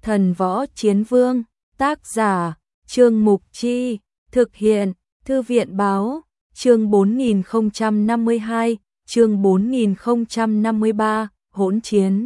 Thần Võ Chiến Vương, tác giả, Trương Mục Chi, thực hiện, Thư viện Báo, chương 4052, chương 4053, hỗn chiến.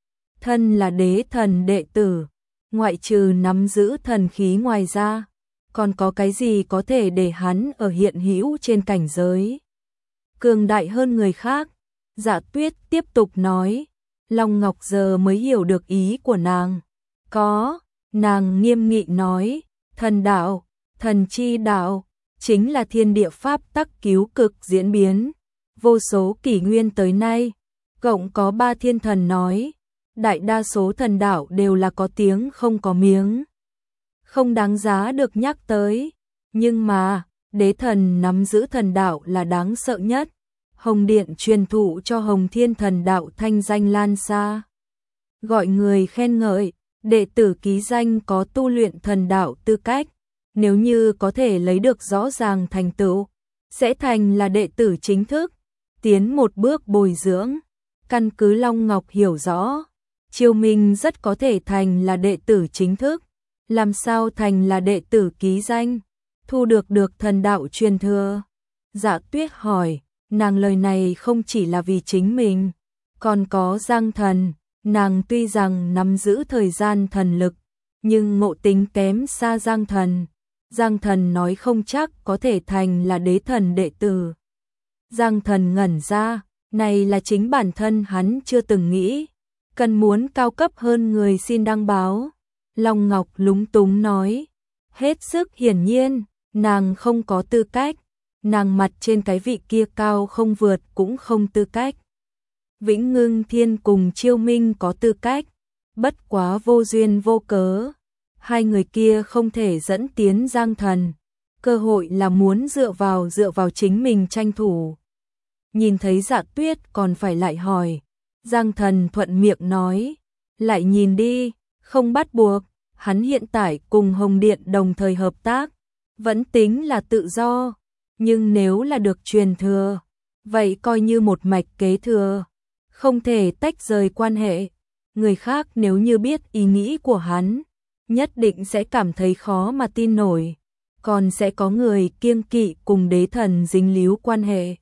Thân là đế thần đệ tử, ngoại trừ nắm giữ thần khí ngoài ra, còn có cái gì có thể để hắn ở hiện hữu trên cảnh giới cường đại hơn người khác? Dạ Tuyết tiếp tục nói. Long Ngọc giờ mới hiểu được ý của nàng. Có, nàng nghiêm nghị nói, thần đạo, thần chi đạo, chính là thiên địa pháp tắc cứu cực diễn biến. Vô số kỷ nguyên tới nay, cộng có 3 thiên thần nói, đại đa số thần đạo đều là có tiếng không có miếng, không đáng giá được nhắc tới. Nhưng mà, đế thần nắm giữ thần đạo là đáng sợ nhất. Hồng Điện truyền thụ cho Hồng Thiên thần đạo thanh danh lan xa, gọi người khen ngợi. Đệ tử ký danh có tu luyện thần đạo tư cách, nếu như có thể lấy được rõ ràng thành tựu, sẽ thành là đệ tử chính thức, tiến một bước bồi dưỡng. Căn cứ Long Ngọc hiểu rõ, Chiêu Minh rất có thể thành là đệ tử chính thức, làm sao thành là đệ tử ký danh, thu được thần đạo truyền thừa? Dạ Tuyết hỏi, nàng lời này không chỉ là vì chính mình, còn có Giang Thần. Nàng tuy rằng nắm giữ thời gian thần lực, nhưng ngộ tính kém xa Giang Thần. Giang Thần nói không chắc có thể thành là đế thần đệ tử. Giang Thần ngẩn ra, này là chính bản thân hắn chưa từng nghĩ. Cần muốn cao cấp hơn người xin đăng báo. Long Ngọc lúng túng nói, hết sức hiển nhiên, nàng không có tư cách. Nàng mặt trên cái vị kia cao không vượt cũng không tư cách. Vĩnh Ngưng Thiên cùng Chiêu Minh có tư cách, bất quá vô duyên vô cớ. Hai người kia không thể dẫn tiến Giang Thần, cơ hội là muốn dựa vào chính mình tranh thủ. Nhìn thấy Dạ Tuyết còn phải lại hỏi, Giang Thần thuận miệng nói, lại nhìn đi, không bắt buộc. Hắn hiện tại cùng Hồng Điện đồng thời hợp tác, vẫn tính là tự do, nhưng nếu là được truyền thừa, vậy coi như một mạch kế thừa, không thể tách rời quan hệ. Người khác nếu như biết ý nghĩ của hắn, nhất định sẽ cảm thấy khó mà tin nổi, còn sẽ có người kiêng kỵ cùng đế thần dính líu quan hệ.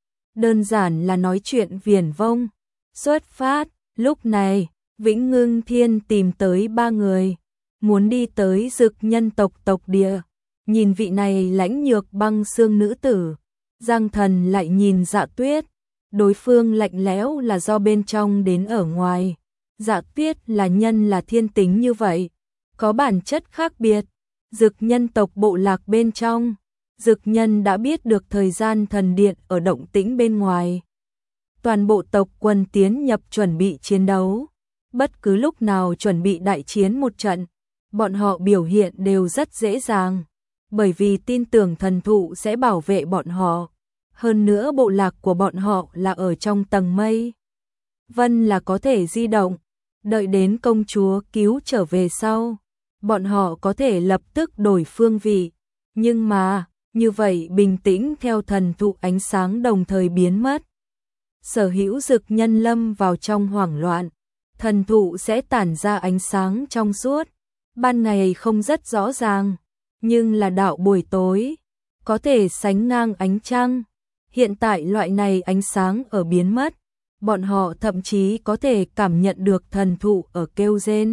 Đơn giản là nói chuyện viển vông. Xuất phát, lúc này, Vĩnh Ngưng Thiên tìm tới 3 người, muốn đi tới Dực Nhân tộc tộc địa. Nhìn vị này lãnh nhược băng xương nữ tử, Giang Thần lại nhìn Dạ Tuyết. Đối phương lạnh lẽo là do bên trong đến ở ngoài. Dạ Tuyết là nhân là thiên tính như vậy, có bản chất khác biệt. Dực Nhân tộc bộ lạc bên trong, Dực Nhân đã biết được thời gian thần điện ở động tĩnh bên ngoài. Toàn bộ tộc quân tiến nhập chuẩn bị chiến đấu, bất cứ lúc nào chuẩn bị đại chiến một trận. Bọn họ biểu hiện đều rất dễ dàng, bởi vì tin tưởng thần thụ sẽ bảo vệ bọn họ. Hơn nữa bộ lạc của bọn họ là ở trong tầng mây, vân là có thể di động. Đợi đến công chúa cứu trở về sau, bọn họ có thể lập tức đổi phương vị. Nhưng mà, như vậy bình tĩnh theo thần thụ ánh sáng đồng thời biến mất. Sở hữu Dực Nhân lâm vào trong hoảng loạn, thần thụ sẽ tản ra ánh sáng trong suốt. Ban ngày không rất rõ ràng, nhưng là đạo buổi tối, có thể sánh ngang ánh trăng. Hiện tại loại này ánh sáng ở biến mất, bọn họ thậm chí có thể cảm nhận được thần thụ ở kêu rên.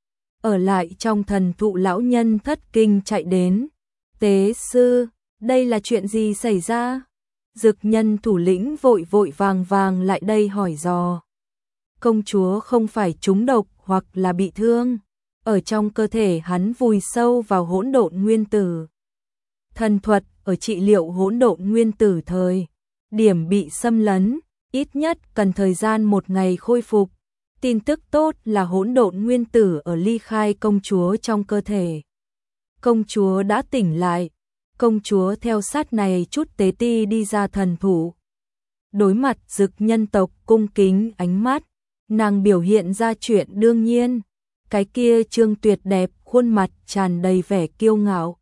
Ở lại trong thần thụ lão nhân thất kinh chạy đến. Tế sư, đây là chuyện gì xảy ra? Dực Nhân thủ lĩnh vội vàng lại đây hỏi dò. Công chúa không phải trúng độc hoặc là bị thương, ở trong cơ thể hắn vùi sâu vào hỗn độn nguyên tử. Thần thuật ở trị liệu hỗn độn nguyên tử thời điểm bị xâm lấn, ít nhất cần thời gian 1 ngày khôi phục. Tin tức tốt là hỗn độn nguyên tử ở ly khai công chúa trong cơ thể. Công chúa đã tỉnh lại. Công chúa theo sát này chút tế ti đi ra thần thủ. Đối mặt Dực Nhân tộc cung kính ánh mắt, nàng biểu hiện ra chuyện đương nhiên. Cái kia trương tuyệt đẹp, khuôn mặt tràn đầy vẻ kiêu ngạo.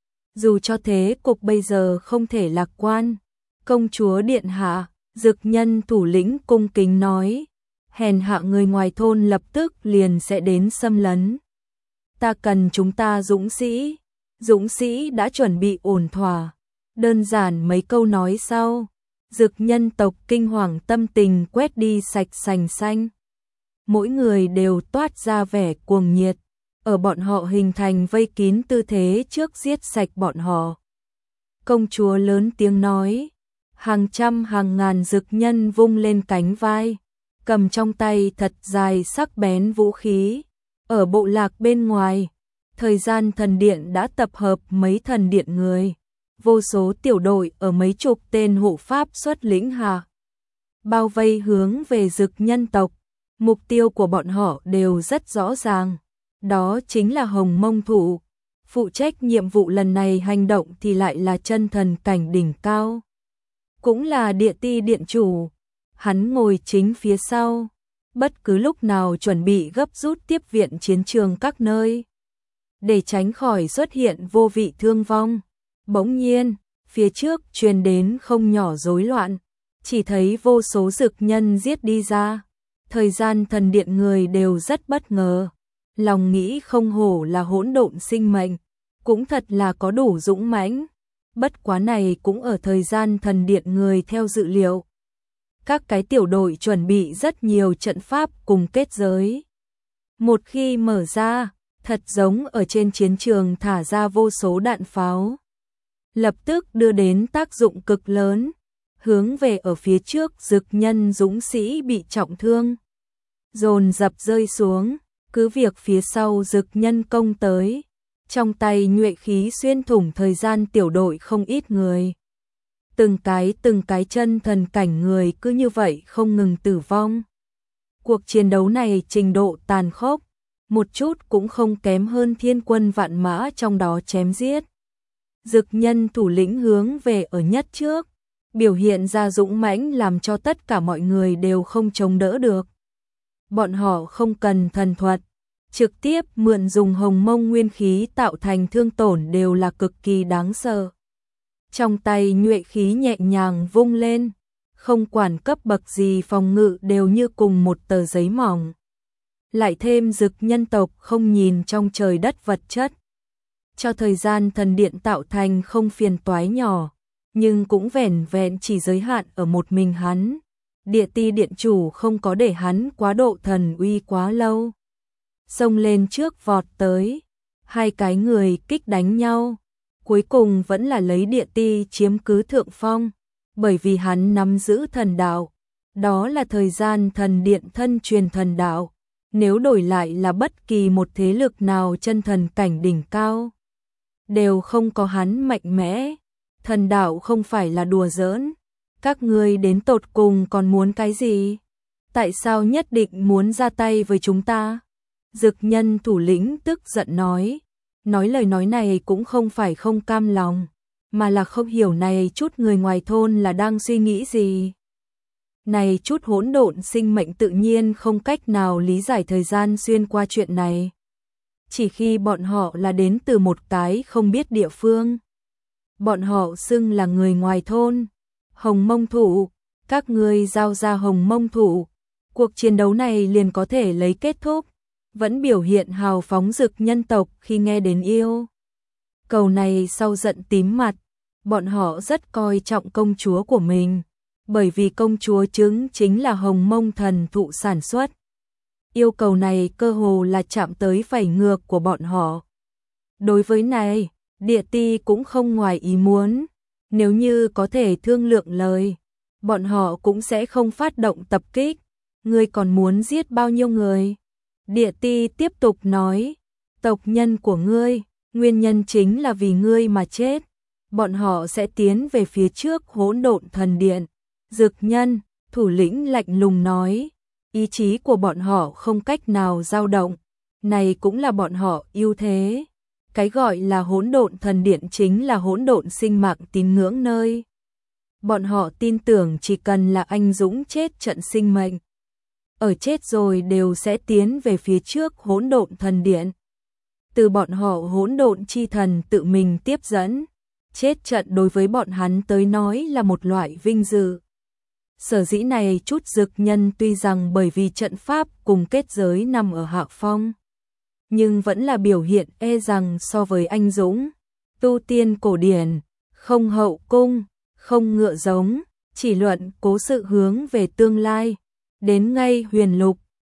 Dù cho thế cục bây giờ không thể lạc quan, công chúa điện hạ, Dực Nhân thủ lĩnh cung kính nói, hèn hạ người ngoài thôn lập tức liền sẽ đến xâm lấn. ta cần chúng ta dũng sĩ đã chuẩn bị ổn thỏa. Đơn giản mấy câu nói sau, Dực nhân tộc kinh hoàng tâm tình quét đi sạch sành xanh. Mỗi người đều toát ra vẻ cuồng nhiệt, ở bọn họ hình thành vây kín tư thế trước giết sạch bọn họ. Công chúa lớn tiếng nói, hàng trăm hàng ngàn dực nhân vung lên cánh vai, cầm trong tay thật dài sắc bén vũ khí. Ở bộ lạc bên ngoài, thời gian thần điện đã tập hợp mấy thần điện người. Vô số tiểu đội ở mấy chục tên hộ pháp xuất lĩnh hạ, bao vây hướng về dực nhân tộc. Mục tiêu của bọn họ đều rất rõ ràng, đó chính là Hồng Mông Thụ. Phụ trách nhiệm vụ lần này hành động thì lại là chân thần cảnh đỉnh cao, cũng là địa ti điện chủ. Hắn ngồi chính phía sau, bất cứ lúc nào chuẩn bị gấp rút tiếp viện chiến trường các nơi, để tránh khỏi xuất hiện vô vị thương vong. Bỗng nhiên, phía trước truyền đến không nhỏ rối loạn, chỉ thấy vô số dực nhân giết đi ra. Thời gian thần điện người đều rất bất ngờ, lòng nghĩ không hổ là hỗn độn sinh mệnh, cũng thật là có đủ dũng mãnh. Bất quá này cũng ở thời gian thần điện người theo dự liệu. Các cái tiểu đội chuẩn bị rất nhiều trận pháp cùng kết giới. Một khi mở ra, thật giống ở trên chiến trường thả ra vô số đạn pháo, lập tức đưa đến tác dụng cực lớn, hướng về ở phía trước dực nhân dũng sĩ bị trọng thương, dồn dập rơi xuống. Cứ việc phía sau dực nhân công tới, trong tay nhuệ khí xuyên thủng thời gian tiểu đội không ít người. Từng cái chân thần cảnh người cứ như vậy không ngừng tử vong. Cuộc chiến đấu này trình độ tàn khốc, một chút cũng không kém hơn thiên quân vạn mã trong đó chém giết. Dực nhân thủ lĩnh hướng về ở nhất trước, biểu hiện ra dũng mãnh làm cho tất cả mọi người đều không chống đỡ được. Bọn họ không cần thần thuật, trực tiếp mượn dùng hồng mông nguyên khí tạo thành thương tổn đều là cực kỳ đáng sợ. Trong tay nhuệ khí nhẹ nhàng vung lên, không quản cấp bậc gì phòng ngự đều như cùng một tờ giấy mỏng. Lại thêm dực nhân tộc không nhìn trong trời đất vật chất, cho thời gian thần điện tạo thành không phiền toái nhỏ, nhưng cũng vẻn vẹn chỉ giới hạn ở một mình hắn. Địa ti điện chủ không có để hắn quá độ thần uy quá lâu. Xông lên trước vọt tới, hai cái người kích đánh nhau, cuối cùng vẫn là lấy địa ti chiếm cứ thượng phong, bởi vì hắn nắm giữ thần đạo, đó là thời gian thần điện thân truyền thần đạo, nếu đổi lại là bất kỳ một thế lực nào chân thần cảnh đỉnh cao, đều không có hắn mạnh mẽ. Thần đạo không phải là đùa giỡn, các ngươi đến tột cùng còn muốn cái gì? Tại sao nhất định muốn ra tay với chúng ta? Dực nhân thủ lĩnh tức giận nói lời nói này cũng không phải không cam lòng, mà là không hiểu này chút người ngoài thôn là đang suy nghĩ gì. Này chút hỗn độn sinh mệnh tự nhiên không cách nào lý giải thời gian xuyên qua chuyện này. Chỉ khi bọn họ là đến từ một cái không biết địa phương, bọn họ xưng là người ngoài thôn. Hồng Mông Thụ, các ngươi giao ra Hồng Mông Thụ, cuộc chiến đấu này liền có thể lấy kết thúc. Vẫn biểu hiện hào phóng dực nhân tộc khi nghe đến yêu cầu này sau giận tím mặt. Bọn họ rất coi trọng công chúa của mình, bởi vì công chúa trứng chính là Hồng Mông thần thụ sản xuất. Yêu cầu này cơ hồ là chạm tới phẩy ngược của bọn họ. Đối với này, địa ti cũng không ngoài ý muốn. Nếu như có thể thương lượng lời, bọn họ cũng sẽ không phát động tập kích. Ngươi còn muốn giết bao nhiêu người? Địa ti tiếp tục nói, tộc nhân của ngươi, nguyên nhân chính là vì ngươi mà chết. Bọn họ sẽ tiến về phía trước hỗn độn thần điện. Dực nhân, thủ lĩnh lạnh lùng nói, ý chí của bọn họ không cách nào dao động. Này cũng là bọn họ ưu thế. Cái gọi là hỗn độn thần điện chính là hỗn độn sinh mạng tín ngưỡng nơi. Bọn họ tin tưởng chỉ cần là anh dũng chết trận sinh mệnh, ở chết rồi đều sẽ tiến về phía trước hỗn độn thần điện. Từ bọn họ hỗn độn chi thần tự mình tiếp dẫn, chết trận đối với bọn hắn tới nói là một loại vinh dự. Sở dĩ này chút dực nhân tuy rằng bởi vì trận pháp cùng kết giới nằm ở hạ phong, nhưng vẫn là biểu hiện e rằng so với anh dũng, tu tiên cổ điển, không hậu cung, không ngựa giống, chỉ luận cố sự hướng về tương lai, đến ngay huyền lục,